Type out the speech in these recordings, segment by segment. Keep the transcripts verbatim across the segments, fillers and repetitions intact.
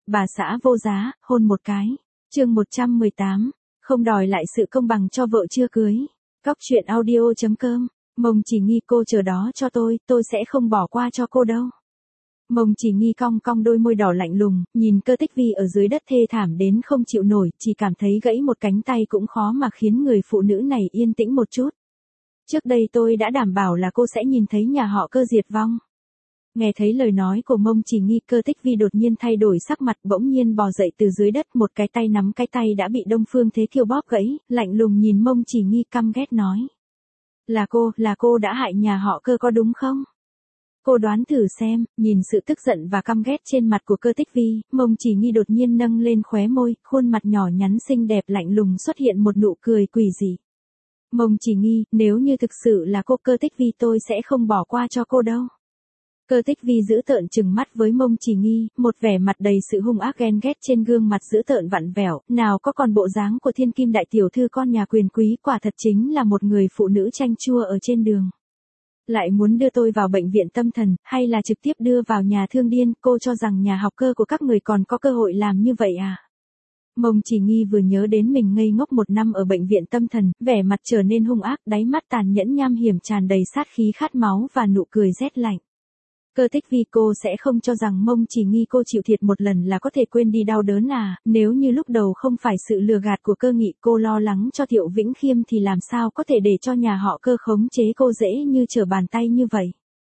Bà xã vô giá, hôn một cái. Chương một trăm mười tám, không đòi lại sự công bằng cho vợ chưa cưới. Cóc truyện audio chấm com. Mông Chỉ Nghi, cô chờ đó cho tôi, tôi sẽ không bỏ qua cho cô đâu. Mông Chỉ Nghi cong cong đôi môi đỏ lạnh lùng, nhìn Cơ Tích Vi ở dưới đất thê thảm đến không chịu nổi, chỉ cảm thấy gãy một cánh tay cũng khó mà khiến người phụ nữ này yên tĩnh một chút. Trước đây tôi đã đảm bảo là cô sẽ nhìn thấy nhà họ Cơ diệt vong. Nghe thấy lời nói của Mông Chỉ Nghi, Cơ Tích Vi đột nhiên thay đổi sắc mặt, bỗng nhiên bò dậy từ dưới đất, một cái tay nắm cái tay đã bị Đông Phương Thế Kiêu bóp gãy, lạnh lùng nhìn Mông Chỉ Nghi căm ghét nói. Là cô, là cô đã hại nhà họ Cơ có đúng không? Cô đoán thử xem. Nhìn sự tức giận và căm ghét trên mặt của Cơ Tích Vi, Mông Chỉ Nghi đột nhiên nâng lên khóe môi, khuôn mặt nhỏ nhắn xinh đẹp lạnh lùng xuất hiện một nụ cười quỷ dị. Mông Chỉ Nghi, nếu như thực sự là cô Cơ Tích Vi, tôi sẽ không bỏ qua cho cô đâu. Cơ Tích Vi giữ tợn trừng mắt với Mông Chỉ Nghi, một vẻ mặt đầy sự hung ác ghen ghét trên gương mặt giữ tợn vặn vẹo, nào có còn bộ dáng của thiên kim đại tiểu thư con nhà quyền quý, quả thật chính là một người phụ nữ chanh chua ở trên đường. Lại muốn đưa tôi vào bệnh viện tâm thần, hay là trực tiếp đưa vào nhà thương điên, cô cho rằng nhà học Cơ của các người còn có cơ hội làm như vậy à? Mông Chỉ Nghi vừa nhớ đến mình ngây ngốc một năm ở bệnh viện tâm thần, vẻ mặt trở nên hung ác, đáy mắt tàn nhẫn nham hiểm tràn đầy sát khí khát máu và nụ cười rét lạnh. Cơ Tích Vi, cô sẽ không cho rằng Mông Chỉ Nghi cô chịu thiệt một lần là có thể quên đi đau đớn à? Nếu như lúc đầu không phải sự lừa gạt của Cơ Nghị, cô lo lắng cho Thiệu Vĩnh Khiêm thì làm sao có thể để cho nhà họ Cơ khống chế cô dễ như trở bàn tay như vậy?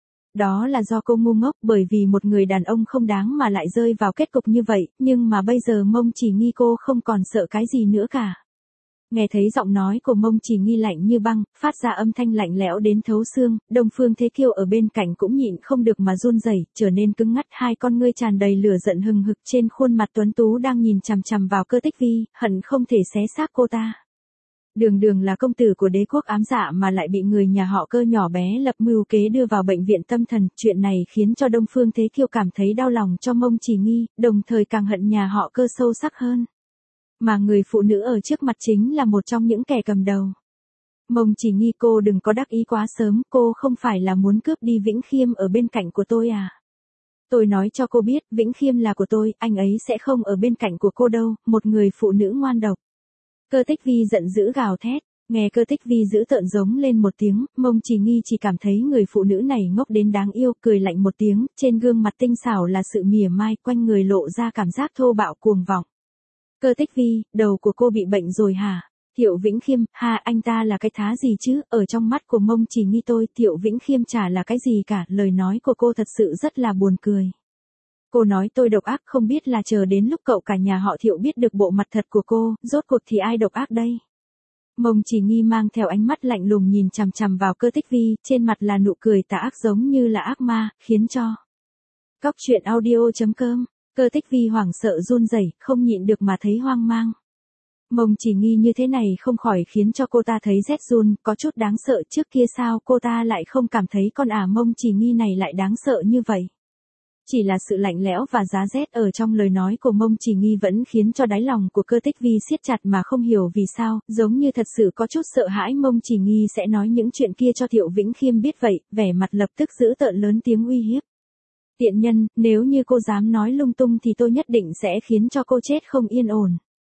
Đó là do cô ngu ngốc, bởi vì một người đàn ông không đáng mà lại rơi vào kết cục như vậy, nhưng mà bây giờ Mông Chỉ Nghi cô không còn sợ cái gì nữa cả. Nghe thấy giọng nói của Mông Chỉ Nghi lạnh như băng, phát ra âm thanh lạnh lẽo đến thấu xương, Đông Phương Thế Kiêu ở bên cạnh cũng nhịn không được mà run rẩy, trở nên cứng ngắt, hai con ngươi tràn đầy lửa giận hừng hực trên khuôn mặt tuấn tú đang nhìn chằm chằm vào Cơ Tích Vi, hận không thể xé xác cô ta. Đường đường là công tử của đế quốc ám dạ mà lại bị người nhà họ Cơ nhỏ bé lập mưu kế đưa vào bệnh viện tâm thần, chuyện này khiến cho Đông Phương Thế Kiêu cảm thấy đau lòng cho Mông Chỉ Nghi, đồng thời càng hận nhà họ Cơ sâu sắc hơn. Mà người phụ nữ ở trước mặt chính là một trong những kẻ cầm đầu. Mông Chỉ Nghi, cô đừng có đắc ý quá sớm, cô không phải là muốn cướp đi Vĩnh Khiêm ở bên cạnh của tôi à? Tôi nói cho cô biết, Vĩnh Khiêm là của tôi, anh ấy sẽ không ở bên cạnh của cô đâu, một người phụ nữ ngoan độc. Cơ Tích Vi giận dữ gào thét, nghe Cơ Tích Vi giữ tợn giống lên một tiếng, Mông Chỉ Nghi chỉ cảm thấy người phụ nữ này ngốc đến đáng yêu, cười lạnh một tiếng, trên gương mặt tinh xảo là sự mỉa mai, quanh người lộ ra cảm giác thô bạo cuồng vọng. Cơ Tích Vi, đầu của cô bị bệnh rồi hả? Thiệu Vĩnh Khiêm, ha, anh ta là cái thá gì chứ? Ở trong mắt của Mông Chỉ Nghi tôi, Thiệu Vĩnh Khiêm chả là cái gì cả, lời nói của cô thật sự rất là buồn cười. Cô nói tôi độc ác, không biết là chờ đến lúc cậu cả nhà họ Thiệu biết được bộ mặt thật của cô, rốt cuộc thì ai độc ác đây? Mông Chỉ Nghi mang theo ánh mắt lạnh lùng nhìn chằm chằm vào Cơ Tích Vi, trên mặt là nụ cười tà ác giống như là ác ma, khiến cho Cóc truyện audio chấm com. Cơ Tích Vi hoảng sợ run rẩy, không nhịn được mà thấy hoang mang. Mông Chỉ Nghi như thế này không khỏi khiến cho cô ta thấy rét run, có chút đáng sợ, trước kia sao cô ta lại không cảm thấy con ả Mông Chỉ Nghi này lại đáng sợ như vậy. Chỉ là sự lạnh lẽo và giá rét ở trong lời nói của Mông Chỉ Nghi vẫn khiến cho đáy lòng của Cơ Tích Vi siết chặt mà không hiểu vì sao, giống như thật sự có chút sợ hãi Mông Chỉ Nghi sẽ nói những chuyện kia cho Thiệu Vĩnh Khiêm biết vậy, vẻ mặt lập tức giữ tợn lớn tiếng uy hiếp. Tiện nhân, nếu như cô dám nói lung tung thì tôi nhất định sẽ khiến cho cô chết không yên ổn.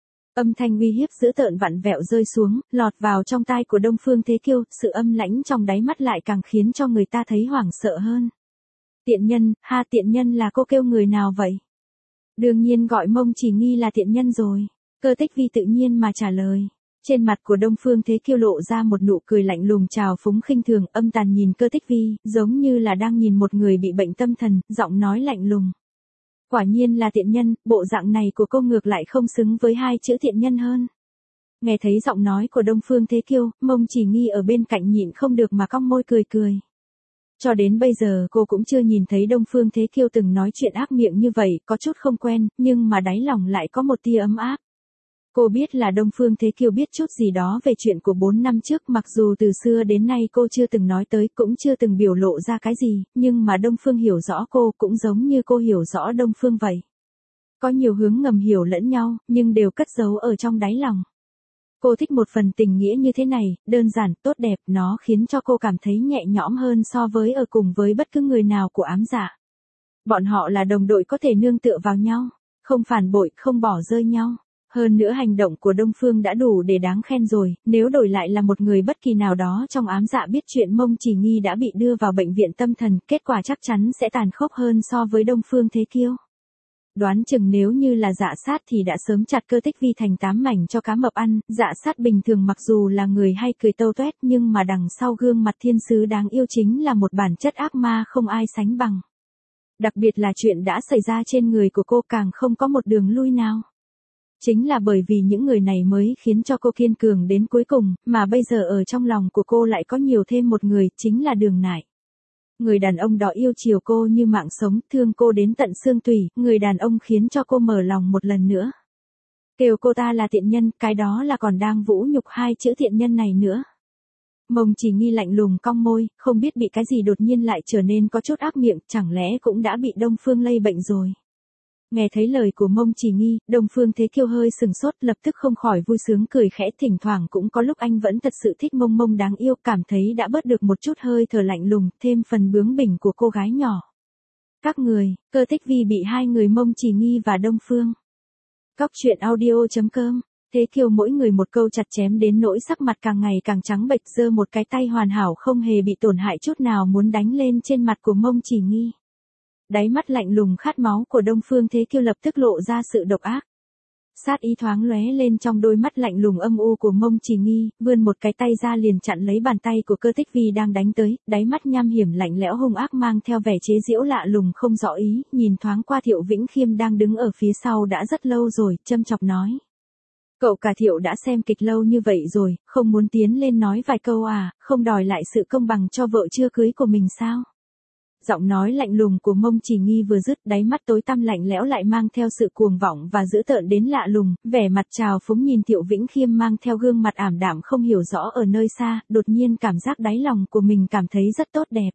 Âm thanh uy hiếp dữ tợn vặn vẹo rơi xuống, lọt vào trong tai của Đông Phương Thế Kiêu, sự âm lãnh trong đáy mắt lại càng khiến cho người ta thấy hoảng sợ hơn. Tiện nhân, ha, tiện nhân là cô kêu người nào vậy? Đương nhiên gọi Mông Chỉ Nghi là tiện nhân rồi. Cơ Tích Vi tự nhiên mà trả lời. Trên mặt của Đông Phương Thế Kiêu lộ ra một nụ cười lạnh lùng trào phúng khinh thường, âm tàn nhìn Cơ Tích Vi, giống như là đang nhìn một người bị bệnh tâm thần, giọng nói lạnh lùng. Quả nhiên là tiện nhân, bộ dạng này của cô ngược lại không xứng với hai chữ tiện nhân hơn. Nghe thấy giọng nói của Đông Phương Thế Kiêu, Mông Chỉ Nghi ở bên cạnh nhịn không được mà cong môi cười cười. Cho đến bây giờ cô cũng chưa nhìn thấy Đông Phương Thế Kiêu từng nói chuyện ác miệng như vậy, có chút không quen, nhưng mà đáy lòng lại có một tia ấm áp. Cô biết là Đông Phương Thế Kiêu biết chút gì đó về chuyện của bốn năm trước, mặc dù từ xưa đến nay cô chưa từng nói tới, cũng chưa từng biểu lộ ra cái gì, nhưng mà Đông Phương hiểu rõ cô cũng giống như cô hiểu rõ Đông Phương vậy. Có nhiều hướng ngầm hiểu lẫn nhau, nhưng đều cất giấu ở trong đáy lòng. Cô thích một phần tình nghĩa như thế này, đơn giản, tốt đẹp, nó khiến cho cô cảm thấy nhẹ nhõm hơn so với ở cùng với bất cứ người nào của ám dạ. Bọn họ là đồng đội có thể nương tựa vào nhau. Không phản bội, không bỏ rơi nhau. Hơn nữa hành động của Đông Phương đã đủ để đáng khen rồi, nếu đổi lại là một người bất kỳ nào đó trong ám dạ biết chuyện Mông Chỉ Nghi đã bị đưa vào bệnh viện tâm thần, kết quả chắc chắn sẽ tàn khốc hơn so với Đông Phương Thế Kiêu. Đoán chừng nếu như là Dạ Sát thì đã sớm chặt Cơ Tích Vi thành tám mảnh cho cá mập ăn. Dạ Sát bình thường mặc dù là người hay cười tâu toét nhưng mà đằng sau gương mặt thiên sứ đáng yêu chính là một bản chất ác ma không ai sánh bằng. Đặc biệt là chuyện đã xảy ra trên người của cô càng không có một đường lui nào. Chính là bởi vì những người này mới khiến cho cô kiên cường đến cuối cùng, mà bây giờ ở trong lòng của cô lại có nhiều thêm một người, chính là Đường Nải. Người đàn ông đó yêu chiều cô như mạng sống, thương cô đến tận xương tủy, người đàn ông khiến cho cô mở lòng một lần nữa. Kêu cô ta là tiện nhân, cái đó là còn đang vũ nhục hai chữ tiện nhân này nữa. Mông Chỉ Nghi lạnh lùng cong môi, không biết bị cái gì đột nhiên lại trở nên có chút ác miệng, chẳng lẽ cũng đã bị Đông Phương lây bệnh rồi. Nghe thấy lời của Mông Chỉ Nghi, Đông Phương Thế Kiêu hơi sừng sốt, lập tức không khỏi vui sướng cười khẽ, thỉnh thoảng cũng có lúc anh vẫn thật sự thích Mông Mông đáng yêu, cảm thấy đã bớt được một chút hơi thở lạnh lùng, thêm phần bướng bỉnh của cô gái nhỏ. Các người, Cơ Tích Vi bị hai người Mông Chỉ Nghi và Đông Phương. Cóc truyện audio chấm com. Thế Kiêu mỗi người một câu chặt chém đến nỗi sắc mặt càng ngày càng trắng bệch, giơ một cái tay hoàn hảo không hề bị tổn hại chút nào muốn đánh lên trên mặt của Mông Chỉ Nghi. Đáy mắt lạnh lùng khát máu của Đông Phương Thế Kiêu lập tức lộ ra sự độc ác. Sát ý thoáng lóe lên trong đôi mắt lạnh lùng âm u của Mông Chỉ Nghi, vươn một cái tay ra liền chặn lấy bàn tay của Cơ Tích Vi đang đánh tới, đáy mắt nham hiểm lạnh lẽo hung ác mang theo vẻ chế giễu lạ lùng không rõ ý, nhìn thoáng qua Thiệu Vĩnh Khiêm đang đứng ở phía sau đã rất lâu rồi, châm chọc nói. Cậu cả Thiệu đã xem kịch lâu như vậy rồi, không muốn tiến lên nói vài câu à, không đòi lại sự công bằng cho vợ chưa cưới của mình sao? Giọng nói lạnh lùng của Mông Chỉ Nghi vừa dứt, đáy mắt tối tăm lạnh lẽo lại mang theo sự cuồng vọng và dữ tợn đến lạ lùng, vẻ mặt trào phúng nhìn Thiệu Vĩnh Khiêm mang theo gương mặt ảm đạm không hiểu rõ ở nơi xa, đột nhiên cảm giác đáy lòng của mình cảm thấy rất tốt đẹp.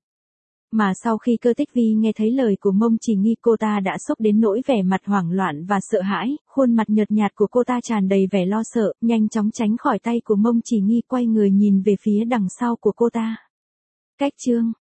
Mà sau khi Cơ Tích Vi nghe thấy lời của Mông Chỉ Nghi, cô ta đã sốc đến nỗi vẻ mặt hoảng loạn và sợ hãi, khuôn mặt nhợt nhạt của cô ta tràn đầy vẻ lo sợ, nhanh chóng tránh khỏi tay của Mông Chỉ Nghi, quay người nhìn về phía đằng sau của cô ta. Cách chương